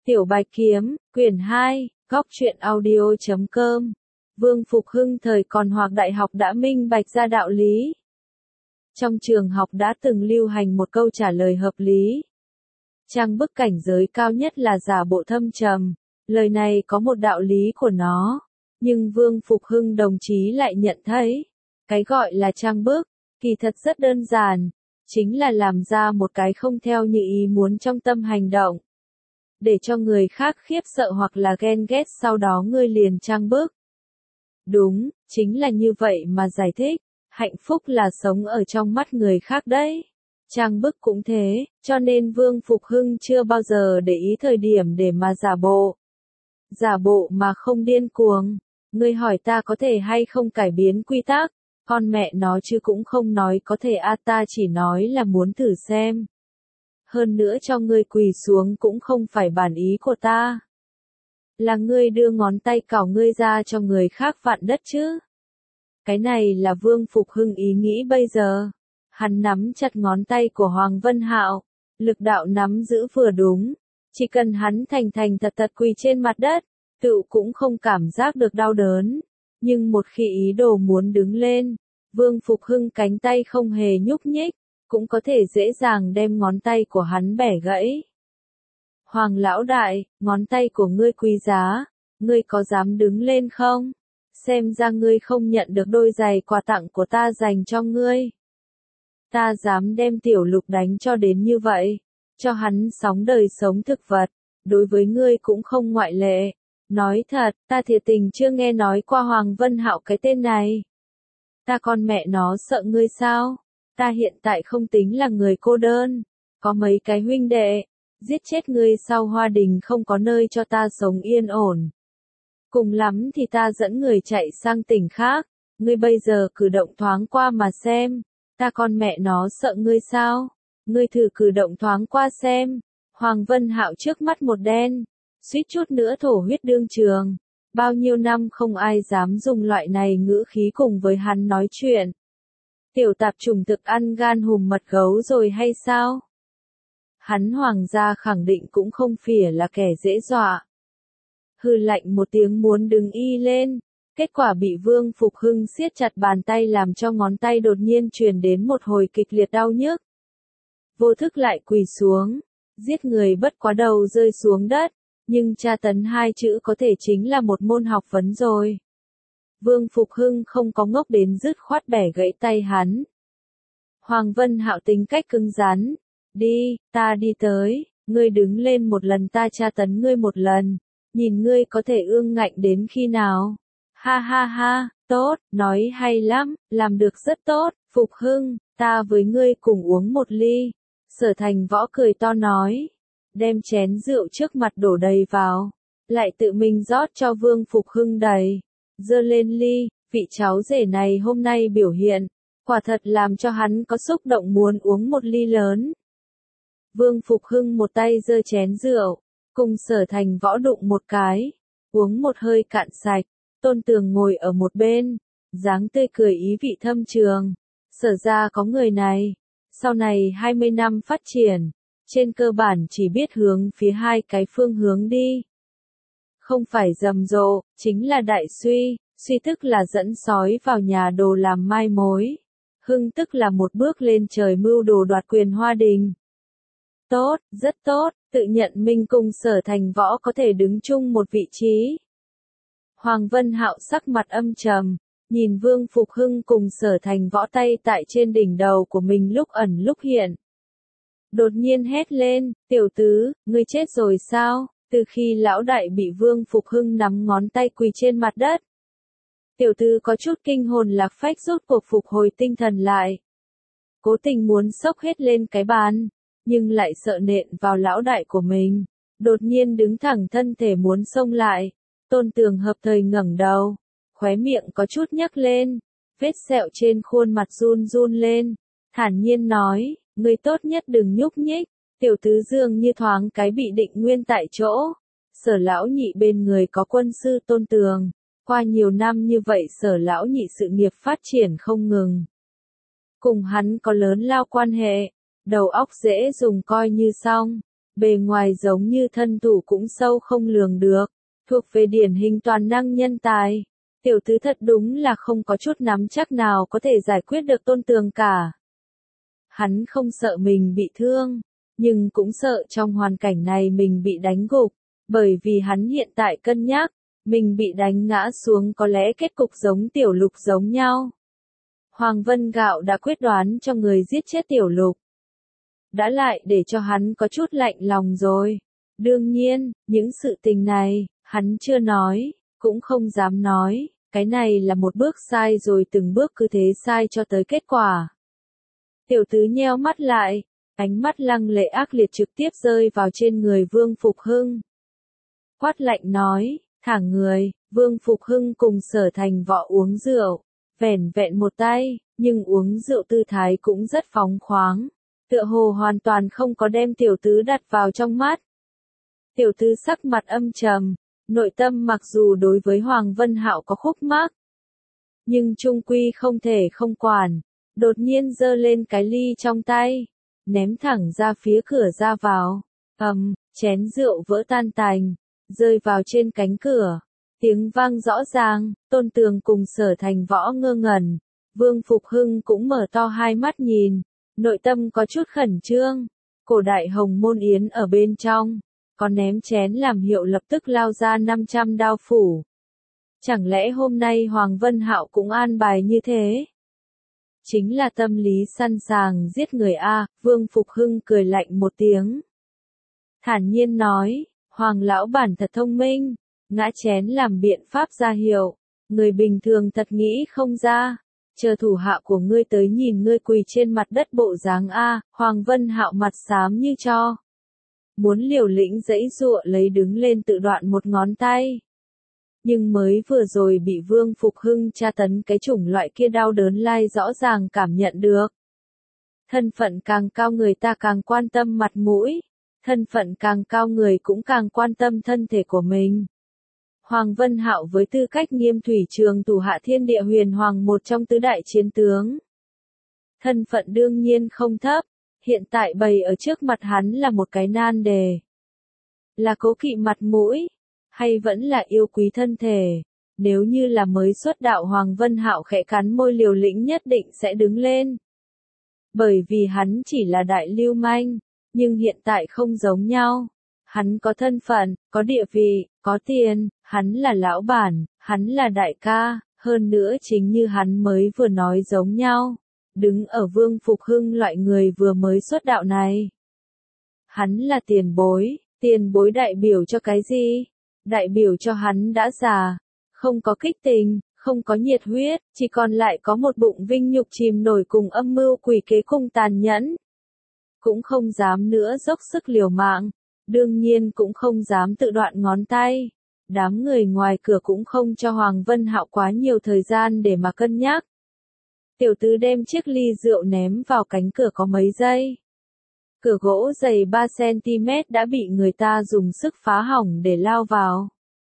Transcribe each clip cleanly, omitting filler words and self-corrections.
Tiểu Bạch Kiếm, quyển 2, góc truyện audio.com. Vương Phục Hưng thời còn học đại học đã minh bạch ra đạo lý. Trong trường học đã từng lưu hành một câu trả lời hợp lý. Trang bức cảnh giới cao nhất là giả bộ thâm trầm. Lời này có một đạo lý của nó. Nhưng Vương Phục Hưng đồng chí lại nhận thấy, cái gọi là trang bức, kỳ thật rất đơn giản. Chính là làm ra một cái không theo như ý muốn trong tâm hành động. Để cho người khác khiếp sợ hoặc là ghen ghét sau đó ngươi liền trang bức. Đúng, chính là như vậy mà giải thích, hạnh phúc là sống ở trong mắt người khác đấy. Trang bức cũng thế, cho nên Vương Phục Hưng chưa bao giờ để ý thời điểm để mà giả bộ. Giả bộ mà không điên cuồng. Ngươi hỏi ta có thể hay không cải biến quy tắc, con mẹ nó chứ cũng không nói có thể ta chỉ nói là muốn thử xem. Hơn nữa cho ngươi quỳ xuống cũng không phải bản ý của ta. Là ngươi đưa ngón tay cào ngươi ra cho người khác vặn đất chứ. Cái này là Vương Phục Hưng ý nghĩ bây giờ. Hắn nắm chặt ngón tay của Hoàng Vân Hạo, lực đạo nắm giữ vừa đúng. Chỉ cần hắn thành thật quỳ trên mặt đất, tự cũng không cảm giác được đau đớn. Nhưng một khi ý đồ muốn đứng lên, Vương Phục Hưng cánh tay không hề nhúc nhích, cũng có thể dễ dàng đem ngón tay của hắn bẻ gãy. Hoàng lão đại, ngón tay của ngươi quý giá, ngươi có dám đứng lên không? Xem ra ngươi không nhận được đôi giày quà tặng của ta dành cho ngươi. Ta dám đem Tiểu Lục đánh cho đến như vậy, cho hắn sóng đời sống thực vật, đối với ngươi cũng không ngoại lệ. Nói thật, ta thiệt tình chưa nghe nói qua Hoàng Vân Hạo cái tên này. Ta con mẹ nó sợ ngươi sao? Ta hiện tại không tính là người cô đơn, có mấy cái huynh đệ, giết chết ngươi sau Hoa Đình không có nơi cho ta sống yên ổn. Cùng lắm thì ta dẫn người chạy sang tỉnh khác, ngươi bây giờ cử động thoáng qua mà xem, ta con mẹ nó sợ ngươi sao? Ngươi thử cử động thoáng qua xem. Hoàng Vân Hạo trước mắt một đen, suýt chút nữa thổ huyết đương trường. Bao nhiêu năm không ai dám dùng loại này ngữ khí cùng với hắn nói chuyện. Tiểu tạp chủng thực ăn gan hùm mật gấu rồi hay sao? Hắn Hoàng gia khẳng định cũng không phỉa là kẻ dễ dọa. Hừ lạnh một tiếng muốn đứng y lên, kết quả bị Vương Phục Hưng siết chặt bàn tay làm cho ngón tay đột nhiên truyền đến một hồi kịch liệt đau nhức. Vô thức lại quỳ xuống, giết người bất quá đầu rơi xuống đất, nhưng tra tấn hai chữ có thể chính là một môn học vấn rồi. Vương Phục Hưng không có ngốc đến dứt khoát bẻ gãy tay hắn. Hoàng Vân Hạo tính cách cứng rắn. Đi, ta đi tới, ngươi đứng lên một lần ta tra tấn ngươi một lần, nhìn ngươi có thể ương ngạnh đến khi nào. Ha ha ha, tốt, nói hay lắm, làm được rất tốt, Phục Hưng, ta với ngươi cùng uống một ly. Sở Thành Võ cười to nói, đem chén rượu trước mặt đổ đầy vào, lại tự mình rót cho Vương Phục Hưng đầy. Giơ lên ly, vị cháu rể này hôm nay biểu hiện, quả thật làm cho hắn có xúc động muốn uống một ly lớn. Vương Phục Hưng một tay giơ chén rượu, cùng Sở Thành Võ đụng một cái, uống một hơi cạn sạch. Tôn Tường ngồi ở một bên, dáng tươi cười ý vị thâm trường. Sở ra có người này, sau này 20 năm phát triển, trên cơ bản chỉ biết hướng phía hai cái phương hướng đi. Không phải rầm rộ, chính là đại suy, suy tức là dẫn sói vào nhà đồ làm mai mối. Hưng tức là một bước lên trời mưu đồ đoạt quyền Hoa Đình. Tốt, rất tốt, tự nhận mình cùng Sở Thành Võ có thể đứng chung một vị trí. Hoàng Vân Hạo sắc mặt âm trầm, nhìn Vương Phục Hưng cùng Sở Thành Võ tay tại trên đỉnh đầu của mình lúc ẩn lúc hiện. Đột nhiên hét lên, tiểu tứ, ngươi chết rồi sao? Từ khi lão đại bị Vương Phục Hưng nắm ngón tay quỳ trên mặt đất. Tiểu tứ có chút kinh hồn lạc phách rốt cuộc phục hồi tinh thần lại. Cố tình muốn xốc hết lên cái bàn, nhưng lại sợ nện vào lão đại của mình. Đột nhiên đứng thẳng thân thể muốn xông lại. Tôn Tường hợp thời ngẩng đầu, khóe miệng có chút nhấc lên, vết sẹo trên khuôn mặt run run lên, thản nhiên nói, ngươi tốt nhất đừng nhúc nhích. Tiểu tứ dường như thoáng cái bị định nguyên tại chỗ. Sở lão nhị bên người có quân sư Tôn Tường, qua nhiều năm như vậy Sở lão nhị sự nghiệp phát triển không ngừng. Cùng hắn có lớn lao quan hệ, đầu óc dễ dùng coi như xong, bề ngoài giống như thân thủ cũng sâu không lường được, thuộc về điển hình toàn năng nhân tài. Tiểu tứ thật đúng là không có chút nắm chắc nào có thể giải quyết được Tôn Tường cả. Hắn không sợ mình bị thương, nhưng cũng sợ trong hoàn cảnh này mình bị đánh gục, bởi vì hắn hiện tại cân nhắc, mình bị đánh ngã xuống có lẽ kết cục giống Tiểu Lục giống nhau. Hoàng Vân Gạo đã quyết đoán cho người giết chết Tiểu Lục. Đã lại để cho hắn có chút lạnh lòng rồi. Đương nhiên, những sự tình này, hắn chưa nói, cũng không dám nói, cái này là một bước sai rồi từng bước cứ thế sai cho tới kết quả. Tiểu tứ nheo mắt lại, ánh mắt lăng lệ ác liệt trực tiếp rơi vào trên người Vương Phục Hưng. Quát lạnh nói, thẳng người, Vương Phục Hưng cùng Sở Thành Võ uống rượu, vẻn vẹn một tay, nhưng uống rượu tư thái cũng rất phóng khoáng, tựa hồ hoàn toàn không có đem tiểu tứ đặt vào trong mắt. Tiểu tứ sắc mặt âm trầm, nội tâm mặc dù đối với Hoàng Vân Hạo có khúc mắc, nhưng trung quy không thể không quản, đột nhiên giơ lên cái ly trong tay, ném thẳng ra phía cửa ra vào, chén rượu vỡ tan tành, rơi vào trên cánh cửa, tiếng vang rõ ràng, Tôn Tường cùng Sở Thành Võ ngơ ngẩn, Vương Phục Hưng cũng mở to hai mắt nhìn, nội tâm có chút khẩn trương, cổ đại hồng môn yến ở bên trong, có ném chén làm hiệu lập tức lao ra 500 đao phủ. Chẳng lẽ hôm nay Hoàng Vân Hạo cũng an bài như thế? Chính là tâm lý sẵn sàng giết người a, Vương Phục Hưng cười lạnh một tiếng. Thản nhiên nói, Hoàng lão bản thật thông minh, ngã chén làm biện pháp ra hiệu, người bình thường thật nghĩ không ra. Chờ thủ hạ của ngươi tới nhìn ngươi quỳ trên mặt đất bộ dáng a, Hoàng Vân Hạo mặt xám như tro. Muốn liều lĩnh giãy giụa lấy đứng lên tự đoạn một ngón tay. Nhưng mới vừa rồi bị Vương Phục Hưng tra tấn cái chủng loại kia đau đớn lai rõ ràng cảm nhận được. Thân phận càng cao người ta càng quan tâm mặt mũi, thân phận càng cao người cũng càng quan tâm thân thể của mình. Hoàng Vân Hạo với tư cách Nghiêm Thủy Trường thủ hạ Thiên Địa Huyền Hoàng một trong tứ đại chiến tướng. Thân phận đương nhiên không thấp, hiện tại bày ở trước mặt hắn là một cái nan đề. Là cố kỵ mặt mũi, hay vẫn là yêu quý thân thể, nếu như là mới xuất đạo Hoàng Vân Hạo khẽ cắn môi liều lĩnh nhất định sẽ đứng lên. Bởi vì hắn chỉ là đại lưu manh, nhưng hiện tại không giống nhau. Hắn có thân phận, có địa vị, có tiền, hắn là lão bản, hắn là đại ca, hơn nữa chính như hắn mới vừa nói giống nhau. Đứng ở Vương Phục Hưng loại người vừa mới xuất đạo này. Hắn là tiền bối đại biểu cho cái gì? Đại biểu cho hắn đã già, không có kích tình, không có nhiệt huyết, chỉ còn lại có một bụng vinh nhục chìm nổi cùng âm mưu quỷ kế cùng tàn nhẫn. Cũng không dám nữa dốc sức liều mạng, đương nhiên cũng không dám tự đoạn ngón tay. Đám người ngoài cửa cũng không cho Hoàng Vân Hạo quá nhiều thời gian để mà cân nhắc. Tiểu tứ đem chiếc ly rượu ném vào cánh cửa có mấy giây. Cửa gỗ dày 3 cm đã bị người ta dùng sức phá hỏng để lao vào.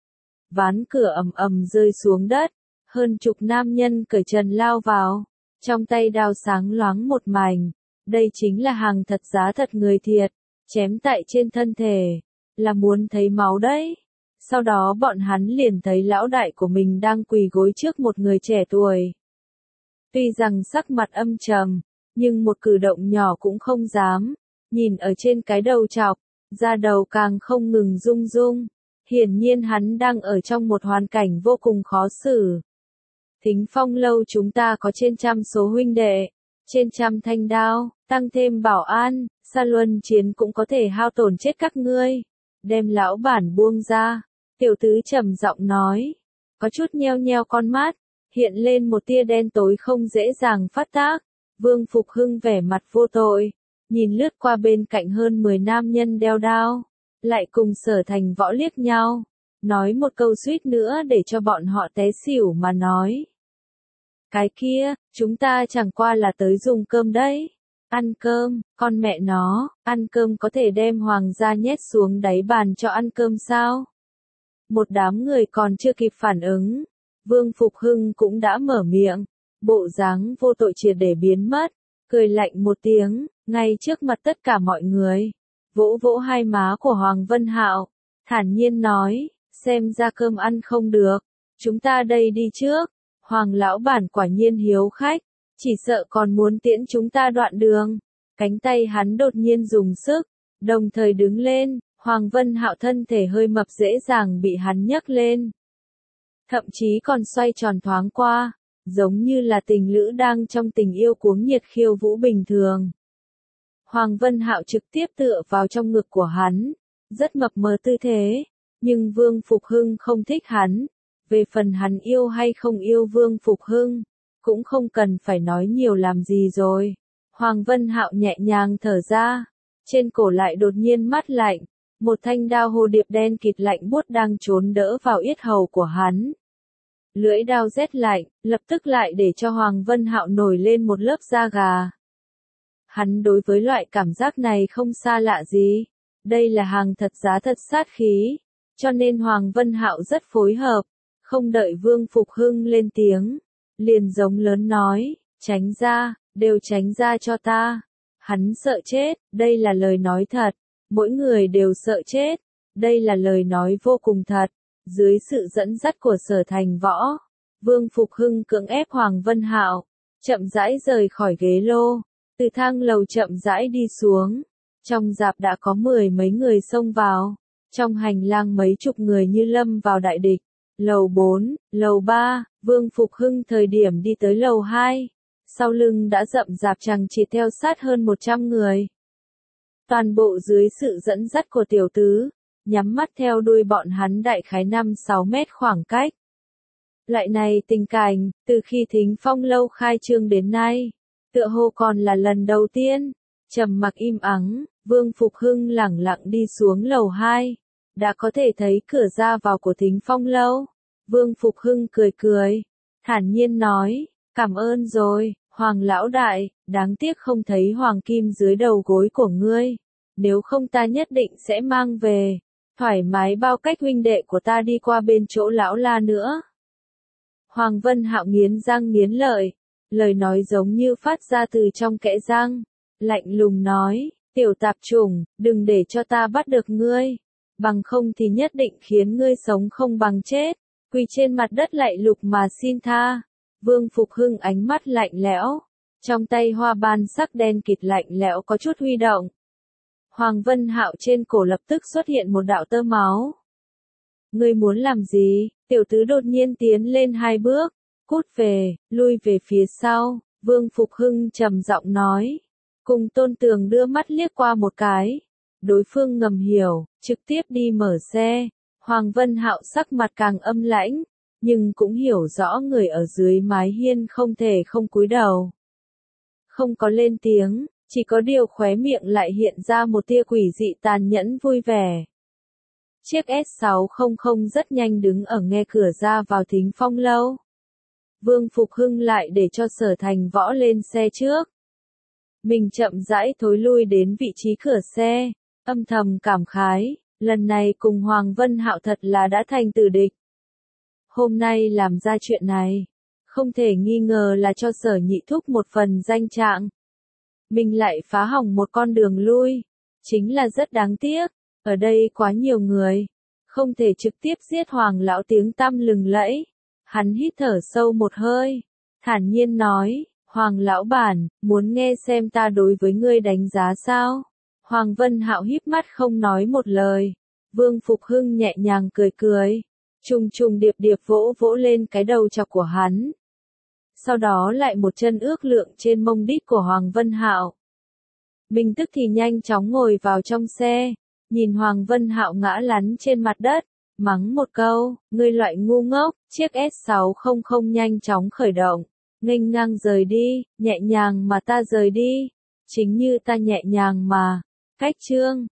Ván cửa ầm ầm rơi xuống đất, hơn chục nam nhân cởi trần lao vào, trong tay đao sáng loáng một mảnh. Đây chính là hàng thật giá thật người thiệt, chém tại trên thân thể, là muốn thấy máu đấy. Sau đó bọn hắn liền thấy lão đại của mình đang quỳ gối trước một người trẻ tuổi. Tuy rằng sắc mặt âm trầm, nhưng một cử động nhỏ cũng không dám. Nhìn ở trên cái đầu chọc, da đầu càng không ngừng rung rung. Hiển nhiên hắn đang ở trong một hoàn cảnh vô cùng khó xử. Thính Phong lâu chúng ta có trên 100 số huynh đệ, trên 100 thanh đao, tăng thêm bảo an, Sa Luân chiến cũng có thể hao tổn chết các ngươi. Đem lão bản buông ra, tiểu tứ trầm giọng nói, có chút nheo nheo con mắt, hiện lên một tia đen tối không dễ dàng phát tác. Vương Phục Hưng vẻ mặt vô tội, nhìn lướt qua bên cạnh hơn 10 nam nhân đeo đao, lại cùng Sở Thành Võ liếc nhau, nói một câu suýt nữa để cho bọn họ té xỉu mà nói. Cái kia, chúng ta chẳng qua là tới dùng cơm đấy. Ăn cơm, con mẹ nó, ăn cơm có thể đem hoàng gia nhét xuống đáy bàn cho ăn cơm sao? Một đám người còn chưa kịp phản ứng, Vương Phục Hưng cũng đã mở miệng, bộ dáng vô tội triệt để biến mất, cười lạnh một tiếng, ngay trước mặt tất cả mọi người. vỗ vỗ hai má của Hoàng Vân Hạo, thản nhiên nói, xem ra cơm ăn không được, chúng ta đây đi trước. Hoàng lão bản quả nhiên hiếu khách, chỉ sợ còn muốn tiễn chúng ta đoạn đường. Cánh tay hắn đột nhiên dùng sức, đồng thời đứng lên, Hoàng Vân Hạo thân thể hơi mập dễ dàng bị hắn nhấc lên. Thậm chí còn xoay tròn thoáng qua, giống như là tình lữ đang trong tình yêu cuống nhiệt khiêu vũ bình thường. Hoàng Vân Hạo trực tiếp tựa vào trong ngực của hắn, rất mập mờ tư thế, nhưng Vương Phục Hưng không thích hắn. Về phần hắn yêu hay không yêu Vương Phục Hưng, cũng không cần phải nói nhiều làm gì rồi. Hoàng Vân Hạo nhẹ nhàng thở ra, trên cổ lại đột nhiên mát lạnh, một thanh đao hồ điệp đen kịt lạnh buốt đang trốn đỡ vào yết hầu của hắn. Lưỡi đao rét lạnh, lập tức lại để cho Hoàng Vân Hạo nổi lên một lớp da gà. Hắn đối với loại cảm giác này không xa lạ gì, đây là hàng thật giá thật sát khí, cho nên Hoàng Vân Hạo rất phối hợp, không đợi Vương Phục Hưng lên tiếng, liền giống lớn nói, tránh ra, đều tránh ra cho ta. Hắn sợ chết, đây là lời nói thật, mỗi người đều sợ chết, đây là lời nói vô cùng thật. Dưới sự dẫn dắt của Sở Thành Võ, Vương Phục Hưng cưỡng ép Hoàng Vân Hạo, chậm rãi rời khỏi ghế lô, từ thang lầu chậm rãi đi xuống. Trong rạp đã có mười mấy người xông vào, trong hành lang mấy chục người như lâm vào đại địch. Lầu 4, lầu 3, Vương Phục Hưng thời điểm đi tới lầu 2, sau lưng đã rậm rạp chằng chịt theo sát hơn 100 người. Toàn bộ dưới sự dẫn dắt của tiểu tứ, nhắm mắt theo đuôi bọn hắn đại khái 5-6 mét khoảng cách. Loại này tình cảnh, từ khi Thính Phong lâu khai trương đến nay, tựa hồ còn là lần đầu tiên. Trầm mặc im ắng, Vương Phục Hưng lẳng lặng đi xuống lầu 2, đã có thể thấy cửa ra vào của Thính Phong lâu. Vương Phục Hưng cười cười, thản nhiên nói, cảm ơn rồi, Hoàng lão đại, đáng tiếc không thấy hoàng kim dưới đầu gối của ngươi, nếu không ta nhất định sẽ mang về, thoải mái bao cách huynh đệ của ta đi qua bên chỗ lão La nữa. Hoàng Vân Hạo nghiến răng nghiến lợi, lời nói giống như phát ra từ trong kẽ răng, lạnh lùng nói, tiểu tạp chủng, đừng để cho ta bắt được ngươi, bằng không thì nhất định khiến ngươi sống không bằng chết, quỳ trên mặt đất lạy lục mà xin tha. Vương Phục Hưng ánh mắt lạnh lẽo, trong tay hoa ban sắc đen kịt lạnh lẽo có chút huy động. Hoàng Vân Hạo trên cổ lập tức xuất hiện một đạo tơ máu. Ngươi muốn làm gì? Tiểu tứ đột nhiên tiến lên 2 bước, cút về, lui về phía sau. Vương Phục Hưng trầm giọng nói, cùng Tôn Tường đưa mắt liếc qua một cái. Đối phương ngầm hiểu, trực tiếp đi mở xe. Hoàng Vân Hạo sắc mặt càng âm lãnh, nhưng cũng hiểu rõ người ở dưới mái hiên không thể không cúi đầu. Không có lên tiếng, chỉ có điều khóe miệng lại hiện ra một tia quỷ dị tàn nhẫn vui vẻ. Chiếc S600 rất nhanh đứng ở nghe cửa ra vào Thính Phong lâu. Vương Phục Hưng lại để cho Sở Thành Võ lên xe trước. Mình chậm rãi thối lui đến vị trí cửa xe, âm thầm cảm khái, lần này cùng Hoàng Vân Hạo thật là đã thành tử địch. Hôm nay làm ra chuyện này, không thể nghi ngờ là cho Sở Nhị Thúc một phần danh trạng. Mình lại phá hỏng một con đường lui, chính là rất đáng tiếc, ở đây quá nhiều người, không thể trực tiếp giết Hoàng lão tiếng tăm lừng lẫy. Hắn hít thở sâu một hơi, thản nhiên nói, Hoàng lão bản, muốn nghe xem ta đối với ngươi đánh giá sao? Hoàng Vân Hạo híp mắt không nói một lời. Vương Phục Hưng nhẹ nhàng cười cười, trùng trùng điệp điệp vỗ vỗ lên cái đầu chọc của hắn. Sau đó lại một chân ước lượng trên mông đít của Hoàng Vân Hạo. Mình tức thì nhanh chóng ngồi vào trong xe, nhìn Hoàng Vân Hạo ngã lăn trên mặt đất, mắng một câu, ngươi loại ngu ngốc. Chiếc S600 nhanh chóng khởi động, nghênh ngang rời đi, nhẹ nhàng mà ta rời đi, chính như ta nhẹ nhàng mà. Cách chương